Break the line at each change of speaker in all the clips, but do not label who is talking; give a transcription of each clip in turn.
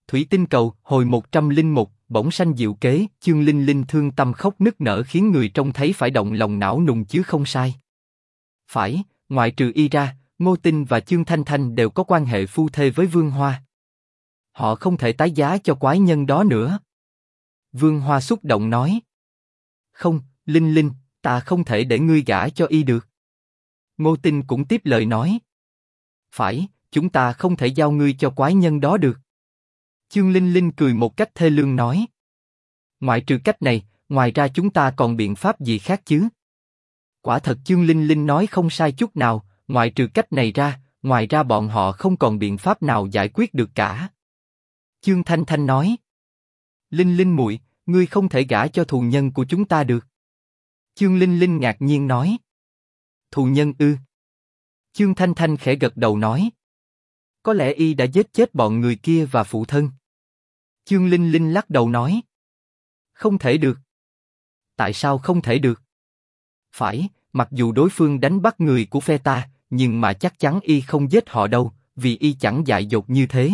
Thủy tinh cầu, hồi 101, bỗng sanh diệu kế, Chương Linh Linh thương tâm khóc nức nở khiến người trông thấy phải động lòng não nùng chứ không sai. Phải, ngoại trừ y ra, Ngô Tinh và Chương Thanh Thanh đều có quan hệ phu thê với Vương Hoa. Họ không thể tái giá cho quái nhân đó nữa. Vương Hoa xúc động nói. Không, Linh Linh, ta không thể để ngươi gả cho y được. Ngô Tinh cũng tiếp lời nói. Phải, chúng ta không thể giao ngươi cho quái nhân đó được. Chương Linh Linh cười một cách thê lương nói. Ngoại trừ cách này, ngoài ra chúng ta còn biện pháp gì khác chứ? Quả thật Chương Linh Linh nói không sai chút nào, ngoại trừ cách này ra, ngoài ra bọn họ không còn biện pháp nào giải quyết được cả. Chương Thanh Thanh nói. Linh Linh muội, ngươi không thể gả cho thù nhân của chúng ta được. Chương Linh Linh ngạc nhiên nói. Thù nhân ư? Chương Thanh Thanh khẽ gật đầu nói. Có lẽ y đã giết chết bọn người kia và phụ thân. Chương Linh Linh lắc đầu nói. Không thể được. Tại sao không thể được? Phải, mặc dù đối phương đánh bắt người của phe ta, nhưng mà chắc chắn y không giết họ đâu, vì y chẳng dại dột như thế.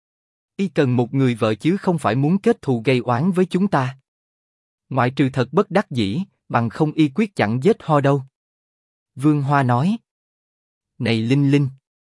Y cần một người vợ chứ không phải muốn kết thù gây oán với chúng ta. Ngoại trừ thật bất đắc dĩ, bằng không y quyết chẳng giết ho đâu. Vương Hoa nói. Này Linh Linh,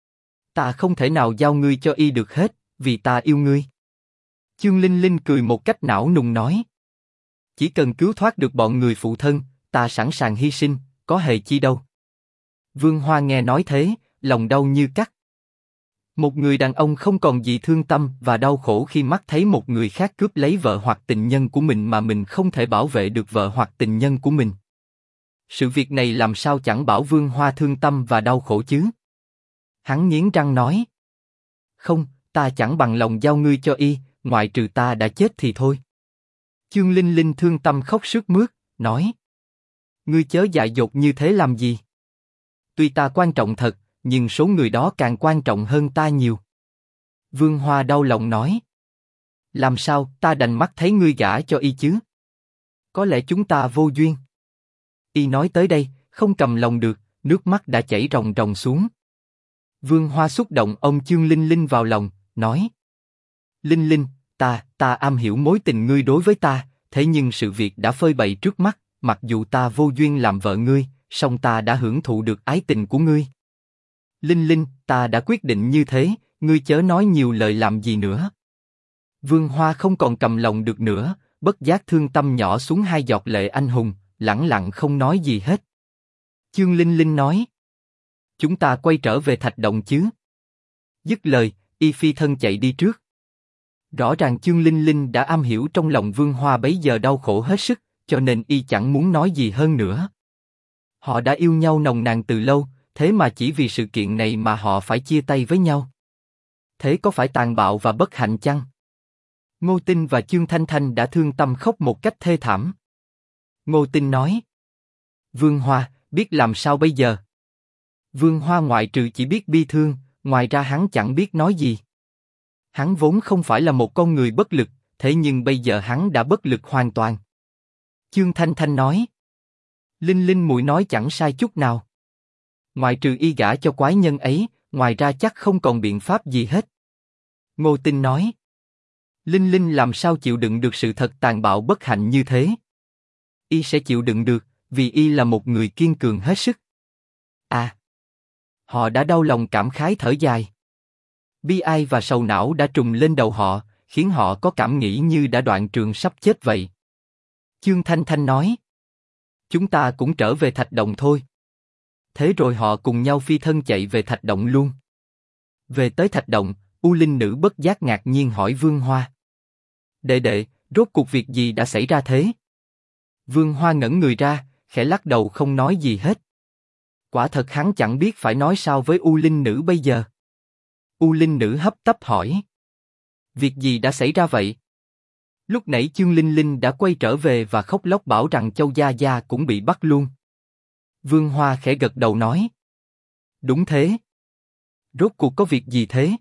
ta không thể nào giao ngươi cho y được hết, vì ta yêu ngươi. Chương Linh Linh cười một cách não nùng nói. Chỉ cần cứu thoát được bọn người phụ thân, ta sẵn sàng hy sinh, có hề chi đâu. Vương Hoa nghe nói thế, lòng đau như cắt. Một người đàn ông không còn gì thương tâm và đau khổ khi mắt thấy một người khác cướp lấy vợ hoặc tình nhân của mình mà mình không thể bảo vệ được vợ hoặc tình nhân của mình. Sự việc này làm sao chẳng bảo Vương Hoa thương tâm và đau khổ chứ? Hắn nghiến răng nói. Không, ta chẳng bằng lòng giao ngươi cho y, ngoại trừ ta đã chết thì thôi. Chương Linh Linh thương tâm khóc sướt mướt, nói. Ngươi chớ dại dột như thế làm gì? Tuy ta quan trọng thật, nhưng số người đó càng quan trọng hơn ta nhiều. Vương Hoa đau lòng nói. Làm sao ta đành mắt thấy ngươi gả cho y chứ? Có lẽ chúng ta vô duyên. Y nói tới đây, không cầm lòng được, nước mắt đã chảy ròng ròng xuống. Vương Hoa xúc động ôm Chương Linh Linh vào lòng, nói. Linh Linh, ta am hiểu mối tình ngươi đối với ta, thế nhưng sự việc đã phơi bày trước mắt, mặc dù ta vô duyên làm vợ ngươi, song ta đã hưởng thụ được ái tình của ngươi. Linh Linh, ta đã quyết định như thế, ngươi chớ nói nhiều lời làm gì nữa. Vương Hoa không còn cầm lòng được nữa, bất giác thương tâm nhỏ xuống 2 giọt lệ anh hùng, lẳng lặng không nói gì hết. Chương Linh Linh nói. Chúng ta quay trở về thạch động chứ? Dứt lời, y phi thân chạy đi trước. Rõ ràng Chương Linh Linh đã am hiểu trong lòng Vương Hoa bấy giờ đau khổ hết sức, cho nên y chẳng muốn nói gì hơn nữa. Họ đã yêu nhau nồng nàn từ lâu, thế mà chỉ vì sự kiện này mà họ phải chia tay với nhau. Thế có phải tàn bạo và bất hạnh chăng? Ngô Tinh và Chương Thanh Thanh đã thương tâm khóc một cách thê thảm. Ngô Tinh nói. Vương Hoa, biết làm sao bây giờ? Vương Hoa ngoại trừ chỉ biết bi thương, ngoài ra hắn chẳng biết nói gì. Hắn vốn không phải là một con người bất lực, thế nhưng bây giờ hắn đã bất lực hoàn toàn. Chương Thanh Thanh nói. Linh Linh muội nói chẳng sai chút nào. Ngoại trừ y gả cho quái nhân ấy, ngoài ra chắc không còn biện pháp gì hết. Ngô Tinh nói. Linh Linh làm sao chịu đựng được sự thật tàn bạo bất hạnh như thế? Y sẽ chịu đựng được, vì y là một người kiên cường hết sức. À! Họ đã đau lòng cảm khái thở dài. Bi ai và sầu não đã trùng lên đầu họ, khiến họ có cảm nghĩ như đã đoạn trường sắp chết vậy. Chương Thanh Thanh nói. Chúng ta cũng trở về thạch động thôi. Thế rồi họ cùng nhau phi thân chạy về thạch động luôn. Về tới thạch động, U Linh Nữ bất giác ngạc nhiên hỏi Vương Hoa. Đệ đệ, rốt cuộc việc gì đã xảy ra thế? Vương Hoa ngẩn người ra, khẽ lắc đầu không nói gì hết. Quả thật hắn chẳng biết phải nói sao với U Linh Nữ bây giờ. U Linh Nữ hấp tấp hỏi. Việc gì đã xảy ra vậy? Lúc nãy Chương Linh Linh đã quay trở về và khóc lóc bảo rằng Châu Gia Gia cũng bị bắt luôn. Vương Hoa khẽ gật đầu nói. Đúng thế. Rốt cuộc có việc gì thế?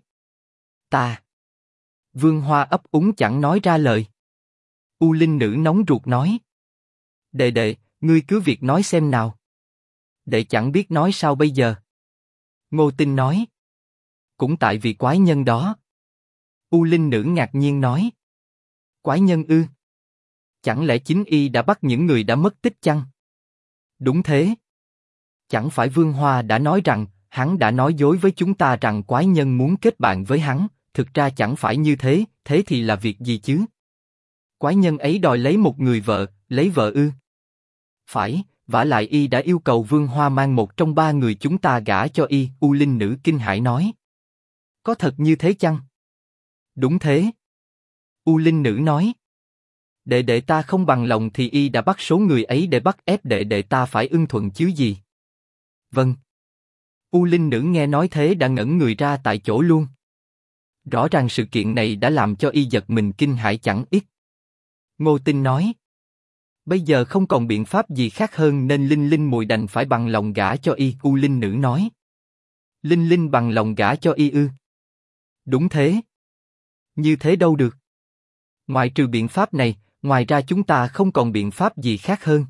Ta. Vương Hoa ấp úng chẳng nói ra lời. U Linh Nữ nóng ruột nói. Đệ đệ, ngươi cứ việc nói xem nào. Đệ chẳng biết nói sao bây giờ. Ngô Tinh nói. Cũng tại vì quái nhân đó. U Linh Nữ ngạc nhiên nói. Quái nhân ư? Chẳng lẽ chính y đã bắt những người đã mất tích chăng? Đúng thế. Chẳng phải Vương Hoa đã nói rằng, hắn đã nói dối với chúng ta rằng quái nhân muốn kết bạn với hắn, thực ra chẳng phải như thế, thế thì là việc gì chứ? Quái nhân ấy đòi lấy một người vợ, lấy vợ ư? Phải, vả lại y đã yêu cầu Vương Hoa mang một trong ba người chúng ta gả cho y, U Linh Nữ kinh hãi nói. Có thật như thế chăng? Đúng thế. U Linh Nữ nói. Đệ đệ ta không bằng lòng thì y đã bắt số người ấy để bắt ép đệ đệ ta phải ưng thuận chứ gì. Vâng. U Linh Nữ nghe nói thế đã ngẩn người ra tại chỗ luôn. Rõ ràng sự kiện này đã làm cho y giật mình kinh hãi chẳng ít. Ngô Tinh nói. Bây giờ không còn biện pháp gì khác hơn nên Linh Linh muội đành phải bằng lòng gả cho y, U Linh Nữ nói. Linh Linh bằng lòng gả cho y ư? Đúng thế. Như thế đâu được. Ngoại trừ biện pháp này, ngoài ra chúng ta không còn biện pháp gì khác hơn.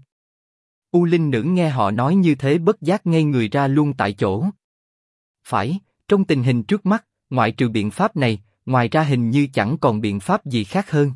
U Linh Nữ nghe họ nói như thế bất giác ngây người ra luôn tại chỗ. Phải, trong tình hình trước mắt, ngoại trừ biện pháp này, ngoài ra hình như chẳng còn biện pháp gì khác hơn.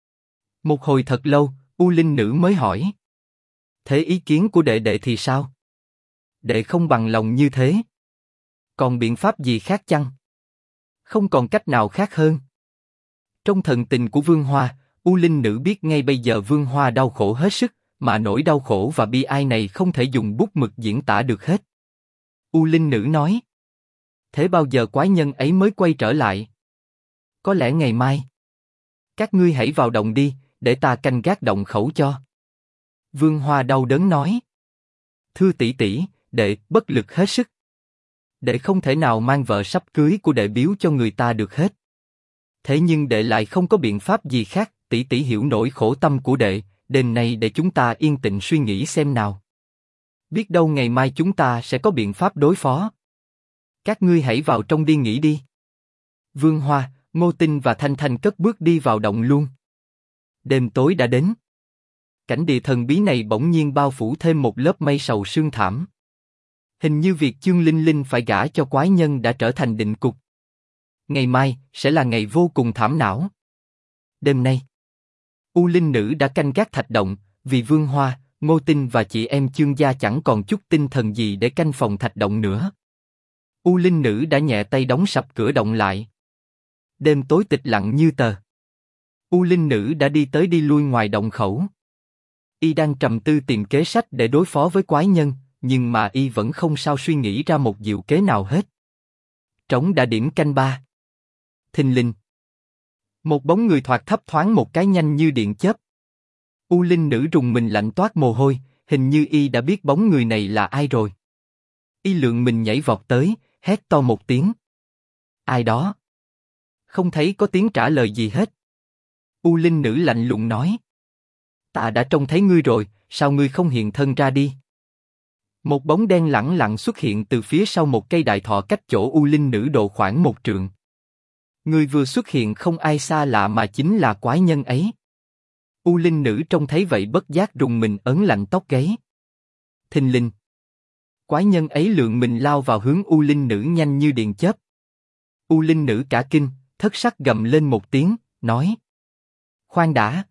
Một hồi thật lâu, U Linh Nữ mới hỏi. Thế ý kiến của đệ đệ thì sao? Đệ không bằng lòng như thế. Còn biện pháp gì khác chăng? Không còn cách nào khác hơn. Trong thần tình của Vương Hoa, U Linh Nữ biết ngay bây giờ Vương Hoa đau khổ hết sức, mà nỗi đau khổ và bi ai này không thể dùng bút mực diễn tả được hết. U Linh Nữ nói. Thế bao giờ quái nhân ấy mới quay trở lại? Có lẽ ngày mai. Các ngươi hãy vào động đi, để ta canh gác động khẩu cho. Vương Hoa đau đớn nói. Thưa tỷ tỷ, đệ bất lực hết sức. Đệ không thể nào mang vợ sắp cưới của đệ biếu cho người ta được hết. Thế nhưng đệ lại không có biện pháp gì khác, tỷ tỷ hiểu nỗi khổ tâm của đệ, đêm nay để chúng ta yên tĩnh suy nghĩ xem nào. Biết đâu ngày mai chúng ta sẽ có biện pháp đối phó. Các ngươi hãy vào trong đi nghỉ đi. Vương Hoa, Ngô Tinh và Thanh Thanh cất bước đi vào động luôn. Đêm tối đã đến. Cảnh địa thần bí này bỗng nhiên bao phủ thêm một lớp mây sầu sương thảm. Hình như việc Chương Linh Linh phải gả cho quái nhân đã trở thành định cục. Ngày mai sẽ là ngày vô cùng thảm não. Đêm nay, U Linh Nữ đã canh gác thạch động, vì Vương Hoa, Ngô Tinh và chị em Chương gia chẳng còn chút tinh thần gì để canh phòng thạch động nữa. U Linh Nữ đã nhẹ tay đóng sập cửa động lại. Đêm tối tịch lặng như tờ. U Linh Nữ đã đi tới đi lui ngoài động khẩu. Y đang trầm tư tìm kế sách để đối phó với quái nhân, nhưng mà y vẫn không sao suy nghĩ ra một diệu kế nào hết. Trống đã điểm canh 3. Thình lình. Một bóng người thoạt thấp thoáng một cái nhanh như điện chớp. U Linh Nữ rùng mình lạnh toát mồ hôi, hình như y đã biết bóng người này là ai rồi. Y lượn mình nhảy vọt tới, hét to một tiếng. Ai đó? Không thấy có tiếng trả lời gì hết. U Linh Nữ lạnh lùng nói. Ta đã trông thấy ngươi rồi, sao ngươi không hiện thân ra đi? Một bóng đen lẳng lặng xuất hiện từ phía sau một cây đại thọ cách chỗ U Linh Nữ độ khoảng 1 trượng. Người vừa xuất hiện không ai xa lạ mà chính là quái nhân ấy. U Linh Nữ trông thấy vậy bất giác rùng mình ấn lạnh tóc gáy. Thình lình. Quái nhân ấy lượn mình lao vào hướng U Linh Nữ nhanh như điện chớp. U Linh Nữ cả kinh, thất sắc gầm lên một tiếng, nói. Khoan đã.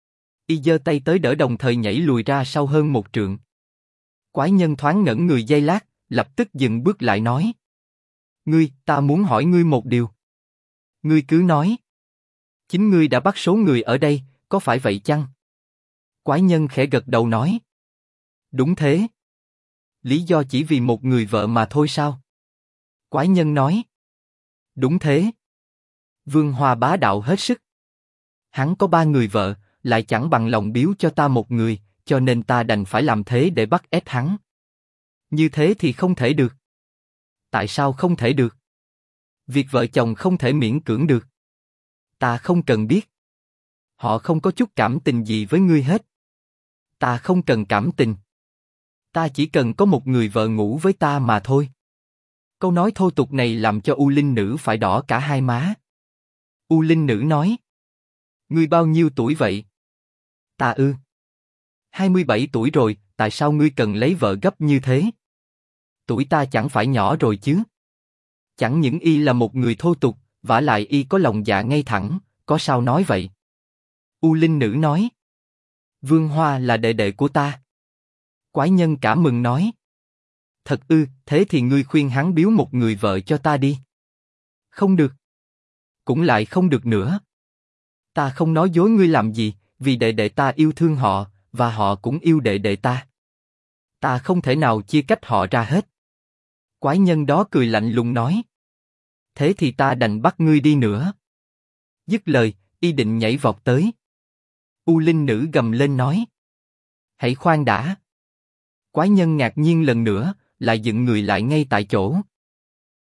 Y giơ tay tới đỡ đồng thời nhảy lùi ra sau hơn 1 trượng. Quái nhân thoáng ngẩn người giây lát, lập tức dừng bước lại nói. Ngươi, ta muốn hỏi ngươi một điều. Ngươi cứ nói. Chính ngươi đã bắt số người ở đây, có phải vậy chăng? Quái nhân khẽ gật đầu nói. Đúng thế. Lý do chỉ vì một người vợ mà thôi sao? Quái nhân nói. Đúng thế. Vương Hoa bá đạo hết sức. Hắn có 3 người vợ, lại chẳng bằng lòng biếu cho ta một người, cho nên ta đành phải làm thế để bắt ép hắn. Như thế thì không thể được. Tại sao không thể được? Việc vợ chồng không thể miễn cưỡng được. Ta không cần biết. Họ không có chút cảm tình gì với ngươi hết. Ta không cần cảm tình. Ta chỉ cần có một người vợ ngủ với ta mà thôi. Câu nói thô tục này làm cho U Linh Nữ phải đỏ cả hai má. U Linh Nữ nói. Ngươi bao nhiêu tuổi vậy? Ta ư? 27 tuổi rồi, tại sao ngươi cần lấy vợ gấp như thế? Tuổi ta chẳng phải nhỏ rồi chứ? Chẳng những y là một người thô tục, vả lại y có lòng dạ ngay thẳng, có sao nói vậy? U Linh Nữ nói. Vương Hoa là đệ đệ của ta. Quái nhân cả mừng nói. Thật ư, thế thì ngươi khuyên hắn biếu một người vợ cho ta đi. Không được. Cũng lại không được nữa. Ta không nói dối ngươi làm gì, vì đệ đệ ta yêu thương họ, và họ cũng yêu đệ đệ ta. Ta không thể nào chia cách họ ra hết. Quái nhân đó cười lạnh lùng nói. Thế thì ta đành bắt ngươi đi nữa. Dứt lời, y định nhảy vọt tới. U Linh Nữ gầm lên nói. Hãy khoan đã. Quái nhân ngạc nhiên lần nữa, lại dựng người lại ngay tại chỗ.